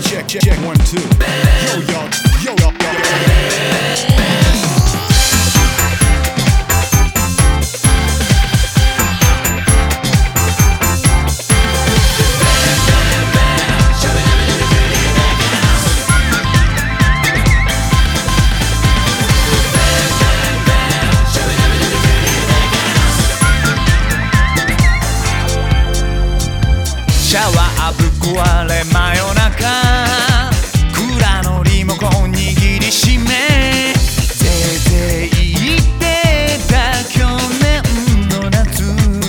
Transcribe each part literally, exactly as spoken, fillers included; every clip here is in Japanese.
check, check, check, one, two. Yo, y'all, yo, y'all, y'all. シャワーぶっ壊れ真夜中蔵のリモコン握りしめぜいぜい言ってた去年の夏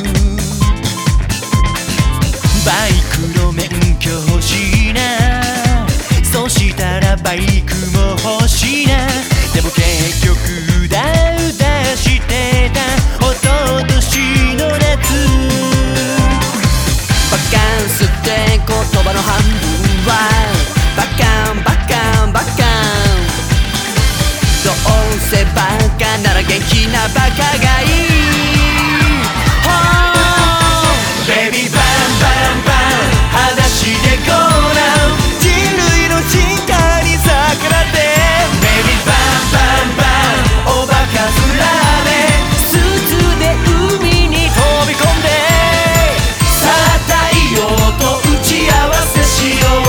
バイクの免許欲しいなそしたらバイクも欲しいなでも結局うだうだしてた一昨年の夏バカンスって言葉の半分はバカンバカンバカンどうせバカなら元気なバカがいい oh! ベビーバンバンバン裸足でゴーラウ人類の進化に逆らってベビーバンバンバンおバカ面でスーツで海に飛び込んで太陽と打ち合わせしよう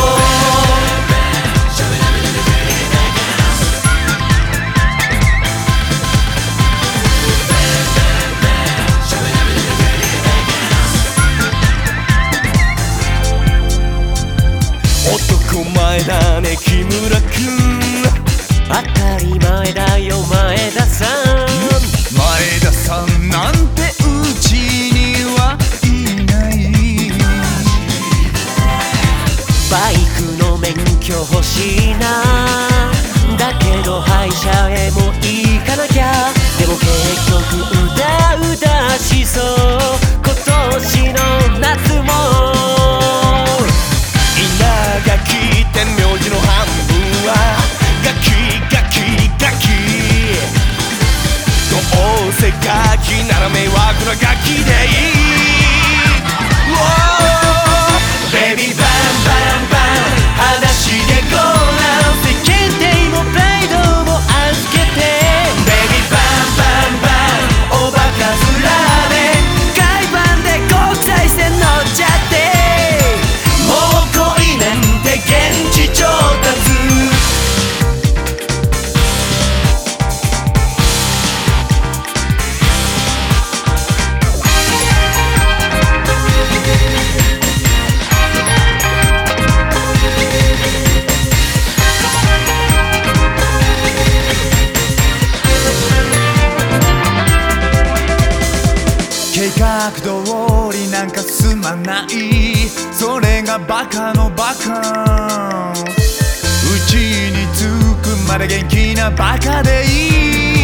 男前だね木村君当たり前だよ前田さん前田さんなんてうちにはいないバイクの免許欲しいなだけど歯医者へも行かなきゃでも結局うだうだしそう今年の夏も稲垣って名字の半分はガキガキガキどうせガキなら迷惑なガキでいいベビーバンバンバン裸足でゴーラウ世間体もプライドも預けてベビーバンバンバンおバカ面で海パンで国際線乗っちゃってもう恋なんて現地調達計画通りなんか進まないそれがバカのバカうちに着くまで元気なバカでいい